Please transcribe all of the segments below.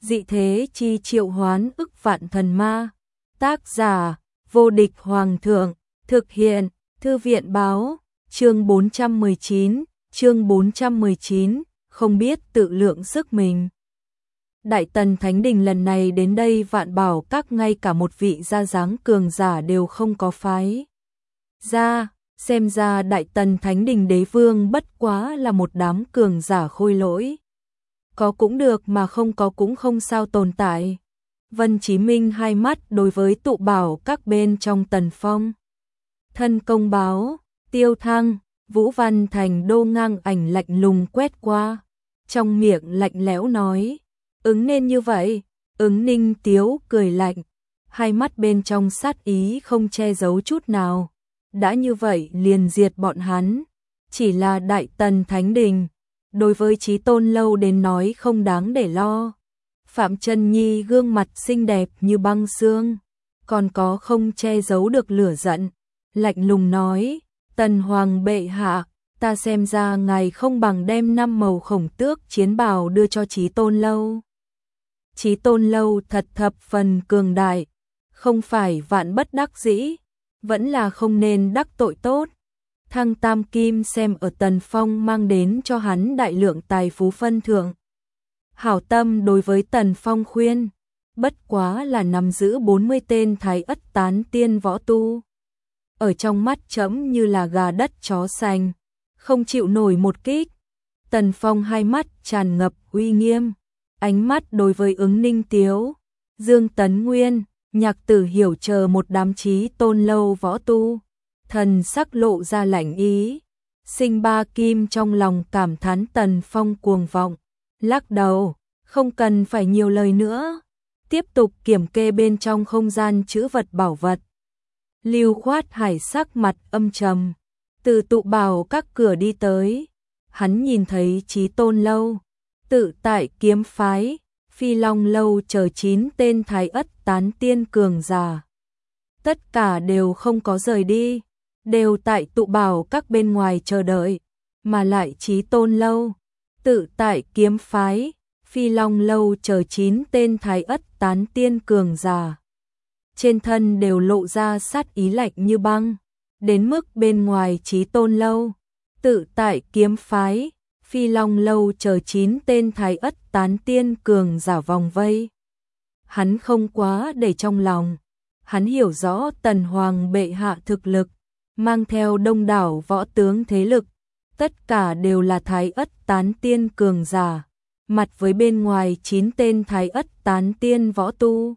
dị thế chi triệu hoán ức vạn thần ma. Tác giả, vô địch hoàng thượng, thực hiện, thư viện báo, chương 419, không biết tự lượng sức mình. Đại Tần Thánh Đình lần này đến đây vạn bảo các ngay cả một vị gia dáng cường giả đều không có phái ra, xem ra Đại Tần Thánh Đình đế vương bất quá là một đám cường giả khôi lỗi. Có cũng được mà không có cũng không sao tồn tại. Vân Chí Minh hai mắt đối với tụ bảo các bên trong Tần Phong. Thân công báo, Tiêu Thăng, Vũ Văn Thành Đô ngang ảnh lạnh lùng quét qua. Trong miệng lạnh lẽo nói, ứng nên như vậy, ứng Ninh Tiếu cười lạnh. Hai mắt bên trong sát ý không che giấu chút nào. Đã như vậy liền diệt bọn hắn. Chỉ là Đại Tần Thánh Đình. Đối với Chí Tôn Lâu đến nói không đáng để lo. Phạm Chân Nhi gương mặt xinh đẹp như băng xương, còn có không che giấu được lửa giận, lạnh lùng nói, Tần Hoàng bệ hạ, ta xem ra ngài không bằng đem 5 màu khổng tước chiến bào đưa cho Chí Tôn Lâu. Chí Tôn Lâu thật thập phần cường đại, không phải vạn bất đắc dĩ, vẫn là không nên đắc tội tốt. Thăng Tam Kim xem ở Tần Phong mang đến cho hắn đại lượng tài phú phân thượng. Hảo tâm đối với Tần Phong khuyên, bất quá là nắm giữ 40 tên thái ất tán tiên võ tu. Ở trong mắt trẫm như là gà đất chó sành, không chịu nổi một kích. Tần Phong hai mắt tràn ngập uy nghiêm, ánh mắt đối với ứng Ninh Tiếu, Dương Tấn Nguyên, Nhạc Tử Hiểu chờ một đám Chí Tôn Lâu võ tu. Thần sắc lộ ra lạnh ý, Sinh Ba Kim trong lòng cảm thán Tần Phong cuồng vọng, lắc đầu, không cần phải nhiều lời nữa, tiếp tục kiểm kê bên trong không gian trữ vật bảo vật. Lưu Khoát Hải sắc mặt âm trầm, từ tụ bảo các cửa đi tới, hắn nhìn thấy Chí Tôn Lâu, Tự Tại Kiếm Phái, Phi Long Lâu chờ 9 tên thái ất tán tiên cường giả. Tất cả đều không có rời đi, đều tại tụ bảo các bên ngoài chờ đợi, mà lại Chí Tôn Lâu, Tự Tại Kiếm Phái, Phi Long Lâu chờ 9 tên thái ất tán tiên cường giả. Trên thân đều lộ ra sát ý lạnh như băng, đến mức bên ngoài Chí Tôn Lâu, Tự Tại Kiếm Phái, Phi Long Lâu chờ 9 tên thái ất tán tiên cường giả vòng vây. Hắn không quá để trong lòng, hắn hiểu rõ Tần Hoàng bệ hạ thực lực, mang theo đông đảo võ tướng thế lực, tất cả đều là thái ất tán tiên cường giả, mặt với bên ngoài 9 tên thái ất tán tiên võ tu.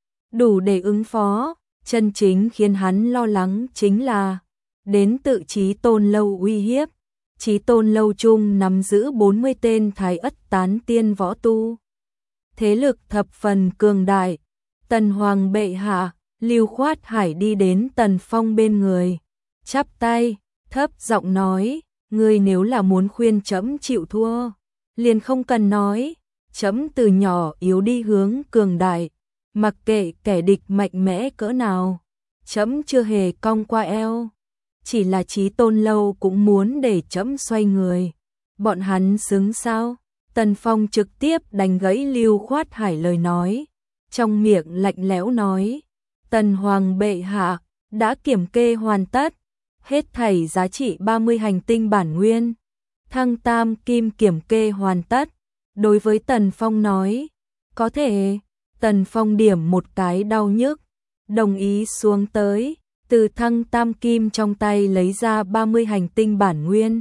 Đủ để ứng phó, chân chính khiến hắn lo lắng chính là đến tự Chí Tôn Lâu uy hiếp. Chí Tôn Lâu chung nắm giữ 40 tên thái ất tán tiên võ tu. Thế lực thập phần cường đại. Tần Hoàng bệ hạ, Lưu Khoát Hải đi đến Tần Phong bên người, chắp tay, thấp giọng nói, ngươi nếu là muốn khuyên trẫm chịu thua, liền không cần nói, trẫm từ nhỏ yếu đi hướng cường đại, mặc kệ kẻ địch mạnh mẽ cỡ nào, trẫm chưa hề cong qua eo, chỉ là Chí Tôn Lâu cũng muốn để trẫm xoay người, bọn hắn xứng sao? Tần Phong trực tiếp đánh gãy Lưu Khoát Hải lời nói, trong miệng lạnh lẽo nói, Tần Hoàng bệ hạ đã kiểm kê hoàn tất, hết thảy giá trị 30 hành tinh bản nguyên. Thăng Tam Kim kiểm kê hoàn tất, đối với Tần Phong nói, có thể. Tần Phong điểm một cái đau nhức, đồng ý xuống tới, từ Thăng Tam Kim trong tay lấy ra 30 hành tinh bản nguyên.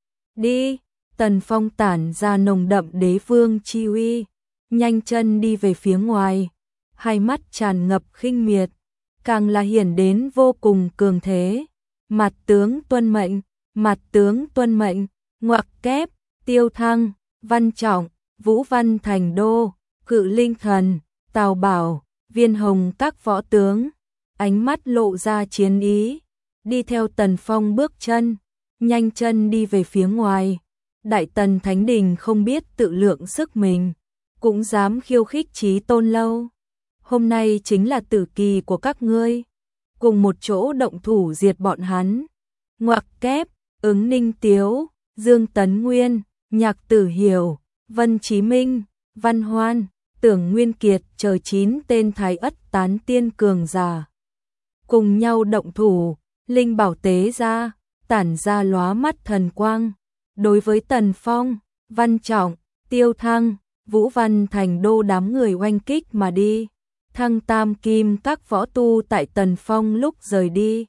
Đi, Tần Phong tản ra nồng đậm đế vương chi uy, nhanh chân đi về phía ngoài, hai mắt tràn ngập khinh miệt, càng là hiển đến vô cùng cường thế. Mặt tướng tuân mệnh, mặt tướng tuân mệnh, ngoặc kép, Tiêu Thăng, Văn Trọng, Vũ Văn Thành Đô, Cự Linh Thần, Tào Bảo, Viên Hồng các võ tướng, ánh mắt lộ ra chiến ý, đi theo Tần Phong bước chân, nhanh chân đi về phía ngoài. Đại Tần Thánh Đình không biết tự lượng sức mình, cũng dám khiêu khích Chí Tôn Lâu. Hôm nay chính là tử kỳ của các ngươi, cùng một chỗ động thủ diệt bọn hắn. Ngoặc kép, ứng Ninh Tiếu, Dương Tấn Nguyên, Nhạc Tử Hiểu, Vân Chí Minh, Văn Hoan, Tưởng Nguyên Kiệt chờ 9 tên Thái Ất tán tiên cường giả. Cùng nhau động thủ, linh bảo tế ra, tản ra lóa mắt thần quang. Đối với Tần Phong, Văn Trọng, Tiêu Thăng, Vũ Văn Thành Đô đám người oanh kích mà đi. Thăng Tam Kim các võ tu tại Tần Phong lúc rời đi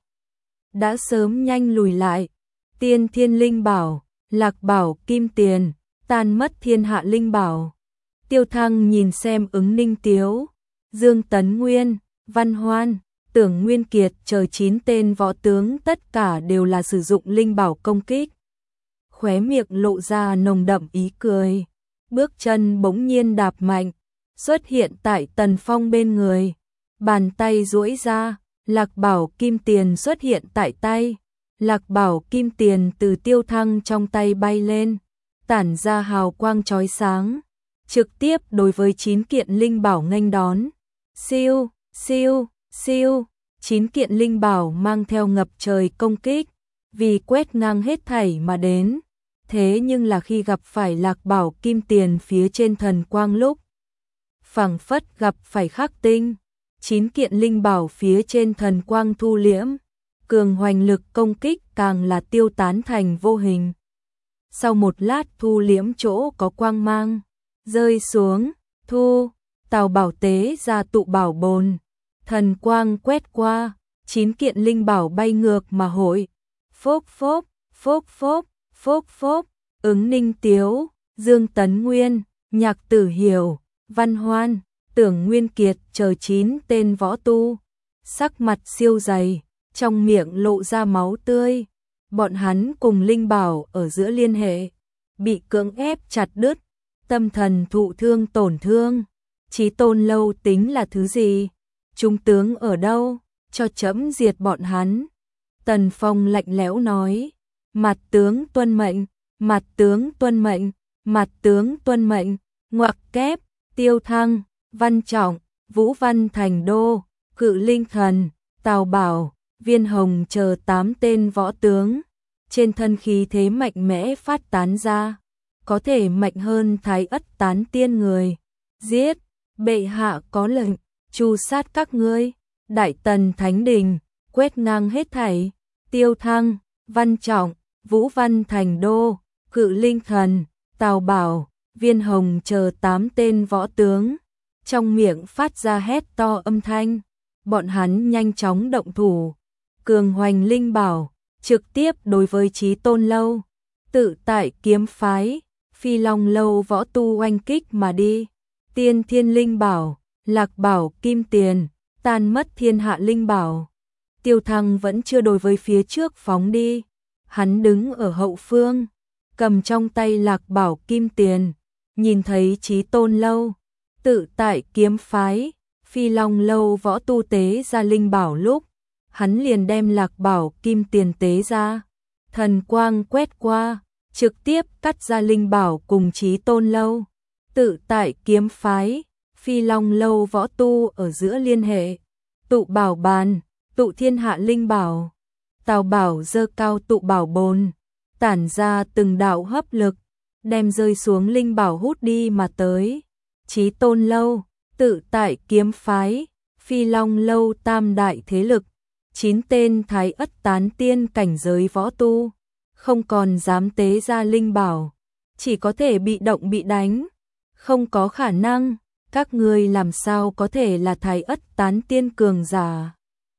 đã sớm nhanh lùi lại. Tiên Thiên Linh Bảo, Lạc Bảo Kim Tiền, tan mất thiên hạ linh bảo. Tiêu Thăng nhìn xem Ứng Ninh Tiếu, Dương Tấn Nguyên, Văn Hoan, Tưởng Nguyên Kiệt chờ 9 tên võ tướng tất cả đều là sử dụng linh bảo công kích. Khóe miệng lộ ra nồng đậm ý cười, bước chân bỗng nhiên đạp mạnh, xuất hiện tại Tần Phong bên người. Bàn tay duỗi ra, Lạc Bảo Kim Tiền xuất hiện tại tay. Lạc Bảo Kim Tiền từ Tiêu Thăng trong tay bay lên, tản ra hào quang chói sáng, trực tiếp đối với 9 kiện linh bảo nghênh đón. Siêu, siêu, siêu, 9 kiện linh bảo mang theo ngập trời công kích, vì quét ngang hết thảy mà đến. Thế nhưng là khi gặp phải Lạc Bảo Kim Tiền phía trên thần quang lúc, phảng phất gặp phải khắc tinh, 9 kiện linh bảo phía trên thần quang thu liễm, cường hoành lực công kích càng là tiêu tán thành vô hình. Sau một lát thu liễm chỗ có quang mang, rơi xuống, thu, Tào Bảo tế ra tụ bảo bồn, thần quang quét qua, 9 kiện linh bảo bay ngược mà hội. Phốc phốc, phốc phốc, phốc phốc, Ứng Ninh Tiếu, Dương Tấn Nguyên, Nhạc Tử Hiểu, Văn Hoan, Tưởng Nguyên Kiệt chờ 9 tên võ tu, sắc mặt siêu dày, trong miệng lộ ra máu tươi. Bọn hắn cùng linh bảo ở giữa liên hệ, bị cưỡng ép chặt đứt, tâm thần thụ thương tổn thương. Chí Tôn Lâu tính là thứ gì? Trung tướng ở đâu? Cho trẫm diệt bọn hắn. Tần Phong lạnh lẽo nói, mặt tướng tuân mệnh, mặt tướng tuân mệnh, mặt tướng tuân mệnh. Ngoặc kép, Tiêu Thăng, Văn Trọng, Vũ Văn Thành Đô, Cự Linh Thần, Tào Bảo, Viên Hồng chờ 8 tên võ tướng, trên thân khí thế mạnh mẽ phát tán ra, có thể mạnh hơn Thái Ất tán tiên người. Giết, bệ hạ có lệnh, tru sát các ngươi. Đại Tần Thánh Đình, quét ngang hết thảy. Tiêu Thăng, Văn Trọng, Vũ Văn Thành Đô, Cự Linh Thần, Tào Bảo, Viên Hồng chờ 8 tên võ tướng, trong miệng phát ra hét to âm thanh. Bọn hắn nhanh chóng động thủ, cường hoành linh bảo, trực tiếp đối với Chí Tôn Lâu, Tự Tại Kiếm Phái, Phi Long Lâu võ tu oanh kích mà đi. Tiên Thiên Linh Bảo, Lạc Bảo Kim Tiền, tan mất thiên hạ linh bảo. Tiêu Thăng vẫn chưa đối với phía trước phóng đi, hắn đứng ở hậu phương, cầm trong tay Lạc Bảo Kim Tiền, nhìn thấy Chí Tôn Lâu, Tự Tại Kiếm Phái, Phi Long Lâu võ tu tế ra linh bảo lúc, hắn liền đem Lạc Bảo Kim Tiền tế ra, thần quang quét qua, trực tiếp cắt ra linh bảo cùng Chí Tôn Lâu, Tự Tại Kiếm Phái, Phi Long Lâu võ tu ở giữa liên hệ. Tụ bảo bàn, tụ thiên hạ linh bảo. Tào Bảo giơ cao tụ bảo bồn, tản ra từng đạo hấp lực, đem rơi xuống linh bảo hút đi mà tới. Chí Tôn Lâu, Tự Tại Kiếm Phái, Phi Long Lâu tam đại thế lực, 9 tên Thái Ất tán tiên cảnh giới võ tu, không còn dám tế ra linh bảo, chỉ có thể bị động bị đánh, không có khả năng. Các ngươi làm sao có thể là Thái Ất tán tiên cường giả?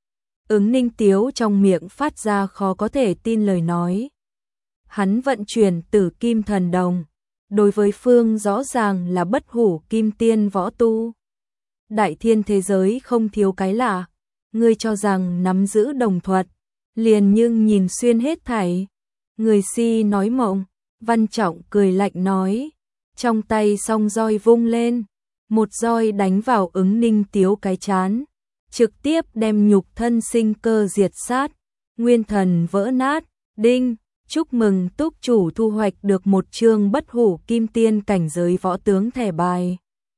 Ứng Ninh Tiếu trong miệng phát ra khó có thể tin lời nói. Hắn vận chuyển Tử Kim Thần Đồng, đối với phương rõ ràng là bất hủ kim tiên võ tu. Đại thiên thế giới không thiếu cái lạ, ngươi cho rằng nắm giữ đồng thuật, liền nhưng nhìn xuyên hết thảy. Người si nói mộng. Văn Trọng cười lạnh nói, trong tay song roi vung lên, một roi đánh vào Ứng Ninh Tiếu cái trán, trực tiếp đem nhục thân sinh cơ diệt sát, nguyên thần vỡ nát. Đinh, chúc mừng túc chủ thu hoạch được một chương bất hủ kim tiên cảnh giới võ tướng thẻ bài.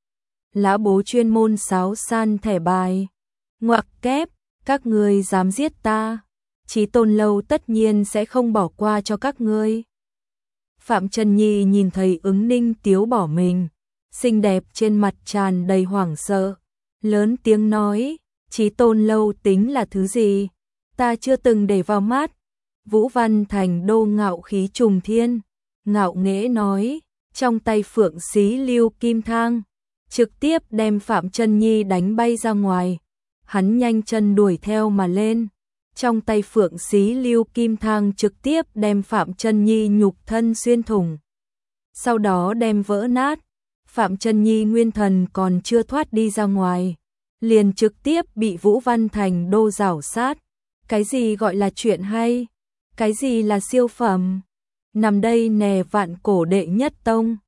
Lã bố chuyên môn sáo san thẻ bài. Ngoặc kép, các ngươi dám giết ta, Chí Tôn Lâu tất nhiên sẽ không bỏ qua cho các ngươi. Phạm Trần Nhi nhìn thấy Ứng Ninh Tiếu bỏ mình, xinh đẹp trên mặt tràn đầy hoảng sợ, lớn tiếng nói, Chí Tôn lâu tính là thứ gì? Ta chưa từng để vào mắt. Vũ Văn Thành Đô ngạo khí trùng thiên, ngạo nghễ nói, trong tay phượng xí lưu kim thang, trực tiếp đem Phạm Chân Nhi đánh bay ra ngoài. Hắn nhanh chân đuổi theo mà lên, trong tay phượng xí lưu kim thang trực tiếp đem Phạm Chân Nhi nhục thân xuyên thủng, sau đó đem vỡ nát. Phạm Chân Nhi nguyên thần còn chưa thoát đi ra ngoài, liền trực tiếp bị Vũ Văn Thành Đô rảo sát. Cái gì gọi là chuyện hay? Cái gì là siêu phẩm? Nằm đây nè vạn cổ đệ nhất tông.